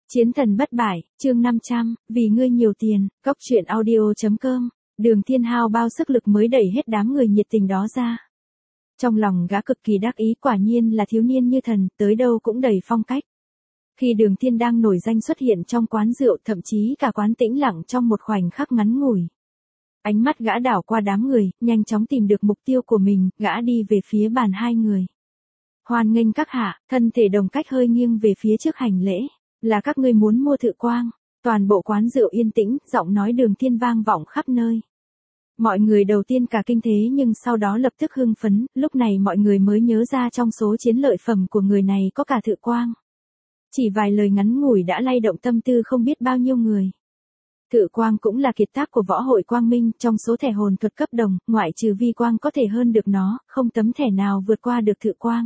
Chiến thần bất bại, chương 500, vì ngươi nhiều tiền, góc truyện audio.com, Đường Thiên hao bao sức lực mới đẩy hết đám người nhiệt tình đó ra. Trong lòng gã cực kỳ đắc ý, quả nhiên là thiếu niên như thần, tới đâu cũng đầy phong cách. Khi Đường Thiên đang nổi danh xuất hiện trong quán rượu, thậm chí cả quán tĩnh lặng trong một khoảnh khắc ngắn ngủi. Ánh mắt gã đảo qua đám người, nhanh chóng tìm được mục tiêu của mình, gã đi về phía bàn hai người. Hoan nghênh các hạ, thân thể Đồng Cách hơi nghiêng về phía trước hành lễ. Là các ngươi muốn mua thự quang. Toàn bộ quán rượu yên tĩnh, giọng nói Đường Thiên vang vọng khắp nơi. Mọi người đầu tiên cả kinh thế nhưng sau đó lập tức hưng phấn, lúc này mọi người mới nhớ ra trong số chiến lợi phẩm của người này có cả thự quang. Chỉ vài lời ngắn ngủi đã lay động tâm tư không biết bao nhiêu người. Thự quang cũng là kiệt tác của võ hội Quang Minh, trong số thẻ hồn thuật cấp đồng, ngoại trừ vi quang có thể hơn được nó, không tấm thẻ nào vượt qua được thự quang.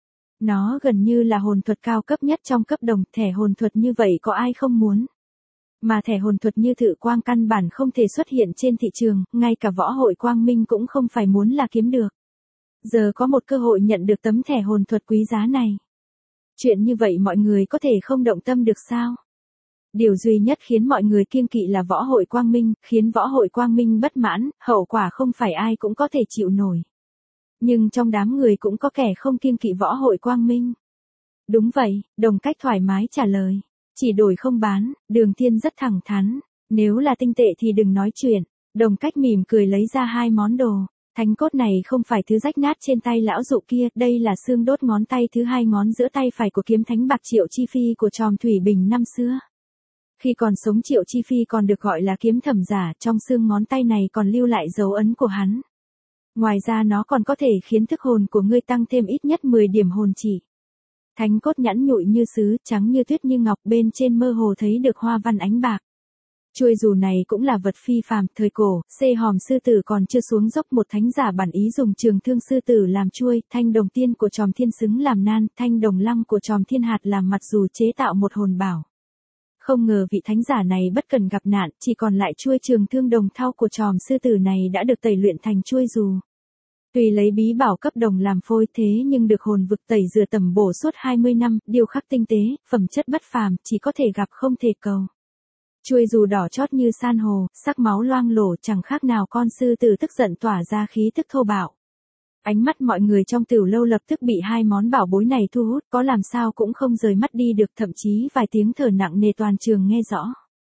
Nó gần như là hồn thuật cao cấp nhất trong cấp đồng, thẻ hồn thuật như vậy có ai không muốn. Mà thẻ hồn thuật như thự quang căn bản không thể xuất hiện trên thị trường, ngay cả võ hội Quang Minh cũng không phải muốn là kiếm được. Giờ có một cơ hội nhận được tấm thẻ hồn thuật quý giá này. Chuyện như vậy mọi người có thể không động tâm được sao? Điều duy nhất khiến mọi người kiêng kỵ là võ hội Quang Minh, khiến võ hội Quang Minh bất mãn, hậu quả không phải ai cũng có thể chịu nổi. Nhưng trong đám người cũng có kẻ không kiêng kỵ võ hội Quang Minh. Đúng vậy, Đồng Cách thoải mái trả lời. Chỉ đổi không bán, Đường Thiên rất thẳng thắn. Nếu là tinh tệ thì đừng nói chuyện. Đồng Cách mỉm cười lấy ra hai món đồ. Thánh cốt này không phải thứ rách nát trên tay lão dụ kia, đây là xương đốt ngón tay thứ hai ngón giữa tay phải của kiếm thánh bạc Triệu Chi Phi của Tròm Thủy Bình năm xưa. Khi còn sống Triệu Chi Phi còn được gọi là kiếm thẩm giả, trong xương ngón tay này còn lưu lại dấu ấn của hắn. Ngoài ra nó còn có thể khiến thức hồn của ngươi tăng thêm ít nhất 10 điểm hồn chỉ. Thánh cốt nhẵn nhụi như sứ, trắng như tuyết như ngọc, bên trên mơ hồ thấy được hoa văn ánh bạc. Chuôi dù này cũng là vật phi phàm, thời cổ, hòm sư tử còn chưa xuống dốc, một thánh giả bản ý dùng trường thương sư tử làm chuôi, thanh đồng tiên của Tròm Thiên xứng làm nan, thanh đồng lăng của Tròm Thiên hạt làm mặt dù chế tạo một hồn bảo. Không ngờ vị thánh giả này bất cần gặp nạn, chỉ còn lại chuôi trường thương đồng thau của Tròm sư tử này đã được tẩy luyện thành chuôi dù. Tuy lấy bí bảo cấp đồng làm phôi thế nhưng được hồn vực tẩy rửa tẩm bổ suốt 20 năm, điêu khắc tinh tế, phẩm chất bất phàm, chỉ có thể gặp không thể cầu. Chuôi dù đỏ chót như san hồ, sắc máu loang lổ, chẳng khác nào con sư tử tức giận tỏa ra khí tức thô bạo. Ánh mắt mọi người trong tiểu lâu lập tức bị hai món bảo bối này thu hút, có làm sao cũng không rời mắt đi được, thậm chí vài tiếng thở nặng nề toàn trường nghe rõ.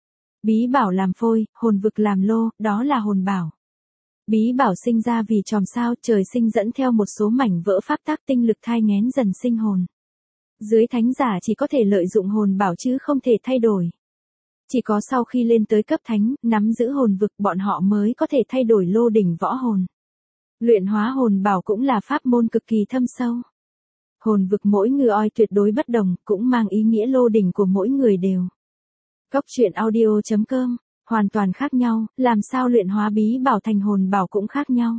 Bí bảo làm phôi, hồn vực làm lô, đó là hồn bảo. Bí bảo sinh ra vì chòm sao trời sinh dẫn theo một số mảnh vỡ pháp tắc tinh lực thai nghén dần sinh hồn. Dưới thánh giả chỉ có thể lợi dụng hồn bảo chứ không thể thay đổi. Chỉ có sau khi lên tới cấp thánh, nắm giữ hồn vực, bọn họ mới có thể thay đổi lô đỉnh võ hồn. Luyện hóa hồn bảo cũng là pháp môn cực kỳ thâm sâu. Hồn vực mỗi người oi tuyệt đối bất đồng, cũng mang ý nghĩa lô đỉnh của mỗi người đều. Góc truyện audio.com, hoàn toàn khác nhau, làm sao luyện hóa bí bảo thành hồn bảo cũng khác nhau.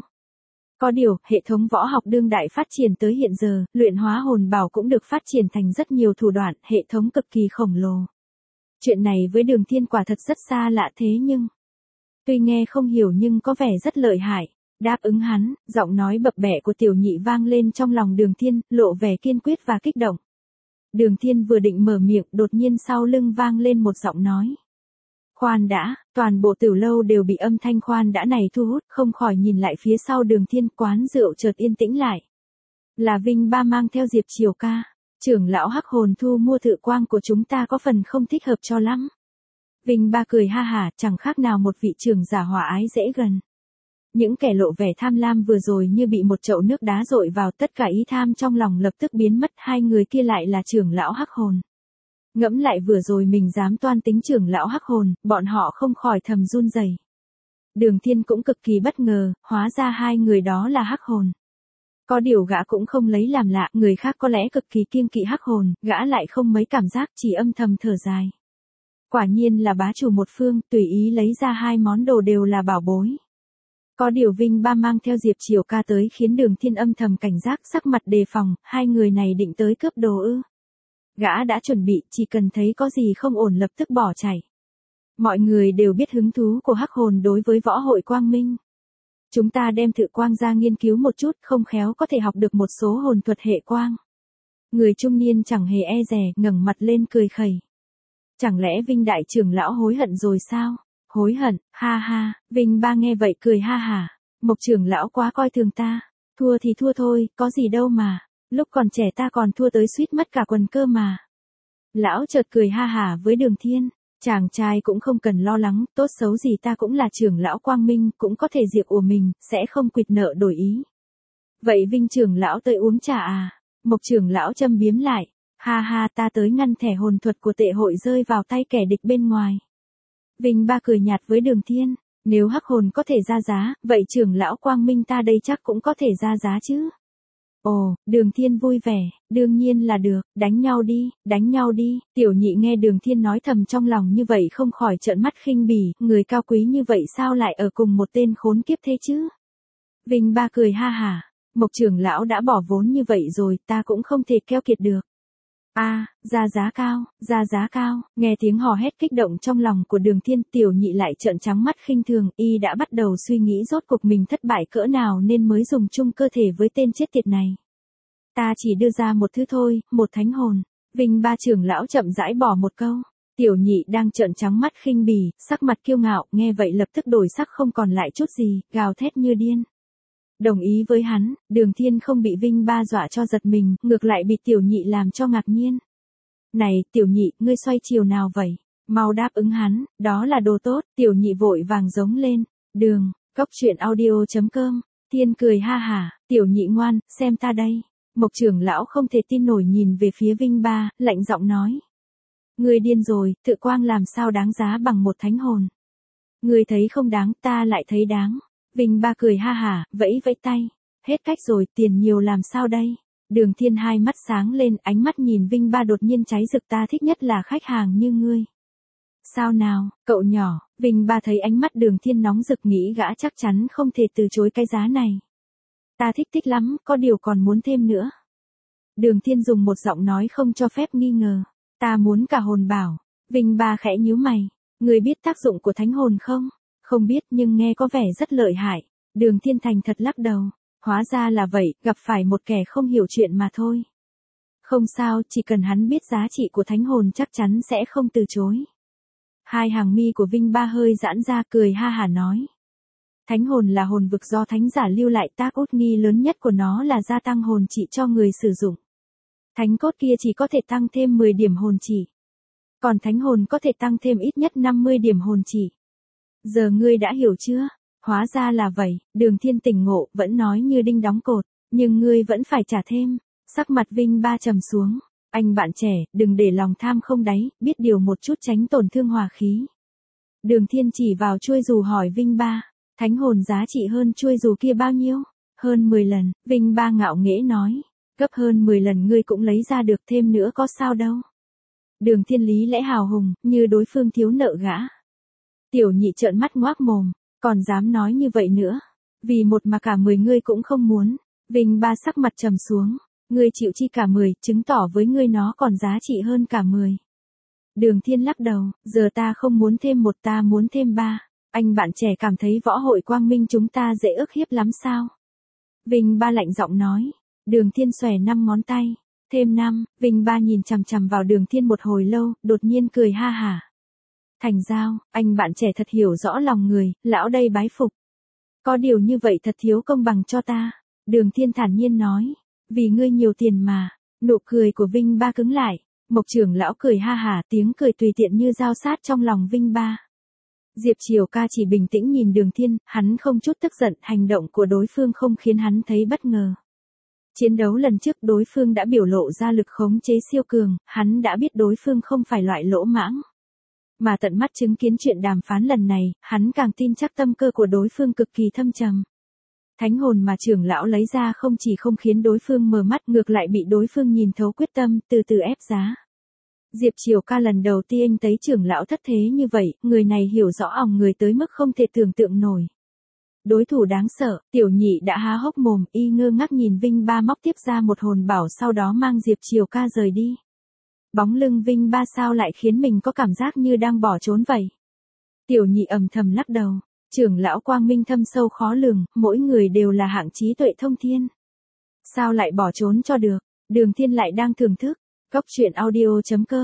Có điều, hệ thống võ học đương đại phát triển tới hiện giờ, luyện hóa hồn bảo cũng được phát triển thành rất nhiều thủ đoạn, hệ thống cực kỳ khổng lồ. Chuyện này với Đường Thiên quả thật rất xa lạ thế nhưng... Tuy nghe không hiểu nhưng có vẻ rất lợi hại. Đáp ứng hắn, giọng nói bập bẹ của tiểu nhị vang lên trong lòng Đường Thiên, lộ vẻ kiên quyết và kích động. Đường Thiên vừa định mở miệng, đột nhiên sau lưng vang lên một giọng nói. Khoan đã, toàn bộ tiểu lâu đều bị âm thanh khoan đã này thu hút, không khỏi nhìn lại phía sau Đường Thiên, quán rượu chợt yên tĩnh lại. Là Vinh Ba mang theo Diệp Triều Ca. Trưởng lão hắc hồn thu mua thự quang của chúng ta có phần không thích hợp cho lắm. Vinh Ba cười ha hả, chẳng khác nào một vị trưởng giả hòa ái dễ gần. Những kẻ lộ vẻ tham lam vừa rồi như bị một chậu nước đá dội vào, tất cả ý tham trong lòng lập tức biến mất, hai người kia lại là trưởng lão hắc hồn. Ngẫm lại vừa rồi mình dám toan tính trưởng lão hắc hồn, bọn họ không khỏi thầm run rẩy. Đường Thiên cũng cực kỳ bất ngờ, hóa ra hai người đó là hắc hồn. Có điều gã cũng không lấy làm lạ, người khác có lẽ cực kỳ kiêng kỵ hắc hồn, gã lại không mấy cảm giác, chỉ âm thầm thở dài. Quả nhiên là bá chủ một phương, tùy ý lấy ra hai món đồ đều là bảo bối. Có điều Vinh Ba mang theo Diệp Triều Ca tới khiến Đường Thiên âm thầm cảnh giác, sắc mặt đề phòng, hai người này định tới cướp đồ ư. Gã đã chuẩn bị, chỉ cần thấy có gì không ổn lập tức bỏ chạy. Mọi người đều biết hứng thú của hắc hồn đối với võ hội Quang Minh. Chúng ta đem thự quang ra nghiên cứu một chút, không khéo có thể học được một số hồn thuật hệ quang. Người trung niên chẳng hề e dè, ngẩng mặt lên cười khẩy. Chẳng lẽ Vinh đại trưởng lão hối hận rồi sao? Hối hận, ha ha, Vinh Ba nghe vậy cười ha hả. Mộc trưởng lão quá coi thường ta. Thua thì thua thôi, có gì đâu mà. Lúc còn trẻ ta còn thua tới suýt mất cả quần cơ mà. Lão chợt cười ha hả với Đường Thiên. Chàng trai cũng không cần lo lắng, tốt xấu gì ta cũng là trưởng lão quang minh, cũng có thể diệt của mình, sẽ không quỵt nợ đổi ý. Vậy Vinh trưởng lão tới uống trà à? Mộc trưởng lão châm biếm lại. Ha ha, ta tới ngăn thẻ hồn thuật của tệ hội rơi vào tay kẻ địch bên ngoài. Vinh Ba cười nhạt với Đường Thiên. Nếu hắc hồn có thể ra giá, vậy trưởng lão quang minh ta đây chắc cũng có thể ra giá chứ. Ồ, Đường Thiên vui vẻ, đương nhiên là được, đánh nhau đi, tiểu nhị nghe Đường Thiên nói thầm trong lòng như vậy không khỏi trợn mắt khinh bỉ, người cao quý như vậy sao lại ở cùng một tên khốn kiếp thế chứ? Vinh Ba cười ha hả, Mộc trưởng lão đã bỏ vốn như vậy rồi, ta cũng không thể keo kiệt được. Ra giá cao, nghe tiếng hò hét kích động trong lòng của Đường Thiên, tiểu nhị lại trợn trắng mắt khinh thường, y đã bắt đầu suy nghĩ rốt cuộc mình thất bại cỡ nào nên mới dùng chung cơ thể với tên chết tiệt này. Ta chỉ đưa ra một thứ thôi, một thánh hồn. Vinh Ba trưởng lão chậm rãi bỏ một câu. Tiểu nhị đang trợn trắng mắt khinh bỉ, sắc mặt kiêu ngạo, nghe vậy lập tức đổi sắc không còn lại chút gì, gào thét như điên. Đồng ý với hắn, Đường Thiên không bị Vinh Ba dọa cho giật mình, ngược lại bị tiểu nhị làm cho ngạc nhiên. Này, tiểu nhị, ngươi xoay chiều nào vậy? Mau đáp ứng hắn, đó là đồ tốt, tiểu nhị vội vàng giống lên. Cốc truyện audio.com, Thiên cười ha hả, tiểu nhị ngoan, xem ta đây. Mộc trưởng lão không thể tin nổi nhìn về phía Vinh Ba, lạnh giọng nói. Ngươi điên rồi, tự quang làm sao đáng giá bằng một thánh hồn. Ngươi thấy không đáng, ta lại thấy đáng. Vinh Ba cười ha hả, vẫy vẫy tay. Hết cách rồi, tiền nhiều làm sao đây? Đường Thiên hai mắt sáng lên, ánh mắt nhìn Vinh Ba đột nhiên cháy rực, ta thích nhất là khách hàng như ngươi. Sao nào, cậu nhỏ, Vinh Ba thấy ánh mắt Đường Thiên nóng rực nghĩ gã chắc chắn không thể từ chối cái giá này. Ta thích lắm, có điều còn muốn thêm nữa. Đường Thiên dùng một giọng nói không cho phép nghi ngờ. Ta muốn cả hồn bảo. Vinh Ba khẽ nhíu mày. Người biết tác dụng của thánh hồn không? Không biết nhưng nghe có vẻ rất lợi hại. Đường Thiên thành thật lắc đầu. Hóa ra là vậy, gặp phải một kẻ không hiểu chuyện mà thôi. Không sao, chỉ cần hắn biết giá trị của thánh hồn chắc chắn sẽ không từ chối. Hai hàng mi của Vinh Ba hơi giãn ra cười ha hả nói. Thánh hồn là hồn vực do thánh giả lưu lại, tác út nghi lớn nhất của nó là gia tăng hồn trị cho người sử dụng. Thánh cốt kia chỉ có thể tăng thêm 10 điểm hồn trị. Còn thánh hồn có thể tăng thêm ít nhất 50 điểm hồn trị. Giờ ngươi đã hiểu chưa? Hóa ra là vậy, Đường Thiên tỉnh ngộ, vẫn nói như đinh đóng cột, nhưng ngươi vẫn phải trả thêm. Sắc mặt Vinh Ba trầm xuống. Anh bạn trẻ, đừng để lòng tham không đáy, biết điều một chút tránh tổn thương hòa khí. Đường Thiên chỉ vào chuôi dù hỏi Vinh Ba. Thánh hồn giá trị hơn chuôi dù kia bao nhiêu? Hơn 10 lần, Vinh Ba ngạo nghễ nói. Gấp hơn 10 lần ngươi cũng lấy ra được, thêm nữa có sao đâu. Đường Thiên lý lẽ hào hùng, như đối phương thiếu nợ gã. Tiểu nhị trợn mắt ngoác mồm, còn dám nói như vậy nữa. Vì một mà cả 10 ngươi cũng không muốn. Vinh Ba sắc mặt trầm xuống. Ngươi chịu chi cả 10, chứng tỏ với ngươi nó còn giá trị hơn cả 10. Đường Thiên lắc đầu, giờ ta không muốn thêm 1, ta muốn thêm 3. Anh bạn trẻ cảm thấy võ hội quang minh chúng ta dễ ức hiếp lắm sao? Vinh Ba lạnh giọng nói. Đường Thiên xòe 5 ngón tay. Thêm 5, Vinh Ba nhìn chằm chằm vào Đường Thiên một hồi lâu, đột nhiên cười ha hả. Thành giao, anh bạn trẻ thật hiểu rõ lòng người, lão đây bái phục. Có điều như vậy thật thiếu công bằng cho ta. Đường Thiên thản nhiên nói. Vì ngươi nhiều tiền mà. Nụ cười của Vinh Ba cứng lại. Mộc trưởng lão cười ha hả, tiếng cười tùy tiện như dao sát trong lòng Vinh Ba. Diệp Triều Ca chỉ bình tĩnh nhìn Đường Thiên, hắn không chút tức giận, hành động của đối phương không khiến hắn thấy bất ngờ. Chiến đấu lần trước đối phương đã biểu lộ ra lực khống chế siêu cường, hắn đã biết đối phương không phải loại lỗ mãng. Mà tận mắt chứng kiến chuyện đàm phán lần này, hắn càng tin chắc tâm cơ của đối phương cực kỳ thâm trầm. Thánh hồn mà trưởng lão lấy ra không chỉ không khiến đối phương mờ mắt, ngược lại bị đối phương nhìn thấu quyết tâm, từ từ ép giá. Diệp Triều Ca lần đầu tiên thấy trưởng lão thất thế như vậy, người này hiểu rõ òng người tới mức không thể tưởng tượng nổi. Đối thủ đáng sợ, tiểu nhị đã há hốc mồm, y ngơ ngác nhìn Vinh Ba móc tiếp ra một hồn bảo, sau đó mang Diệp Triều Ca rời đi. Bóng lưng Vinh Ba sao lại khiến mình có cảm giác như đang bỏ trốn vậy? Tiểu nhị ầm thầm lắc đầu, trưởng lão quang minh thâm sâu khó lường, mỗi người đều là hạng trí tuệ thông thiên. Sao lại bỏ trốn cho được? Đường Thiên lại đang thưởng thức. Cốc truyện audio.com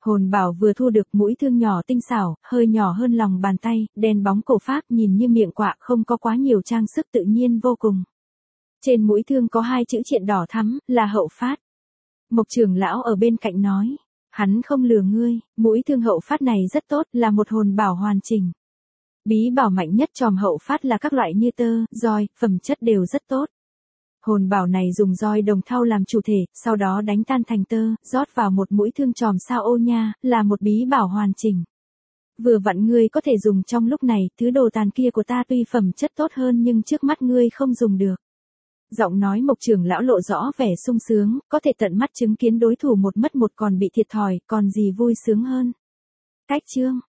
Hồn bảo vừa thu được mũi thương nhỏ tinh xảo, hơi nhỏ hơn lòng bàn tay, đen bóng cổ phác nhìn như miệng quạ không có quá nhiều trang sức tự nhiên vô cùng. Trên mũi thương có 2 chữ triện đỏ thắm, là Hậu Phát. Mộc trưởng lão ở bên cạnh nói, hắn không lừa ngươi, mũi thương Hậu Phát này rất tốt, là một hồn bảo hoàn chỉnh. Bí bảo mạnh nhất tròm Hậu Phát là các loại như tơ, roi, phẩm chất đều rất tốt. Hồn bảo này dùng roi đồng thau làm chủ thể, sau đó đánh tan thành tơ, rót vào một mũi thương tròm sao ô nha, là một bí bảo hoàn chỉnh. Vừa vặn ngươi có thể dùng trong lúc này, thứ đồ tàn kia của ta tuy phẩm chất tốt hơn nhưng trước mắt ngươi không dùng được. Giọng nói Mộc trưởng lão lộ rõ vẻ sung sướng, có thể tận mắt chứng kiến đối thủ một mất một còn bị thiệt thòi, còn gì vui sướng hơn. Cách chương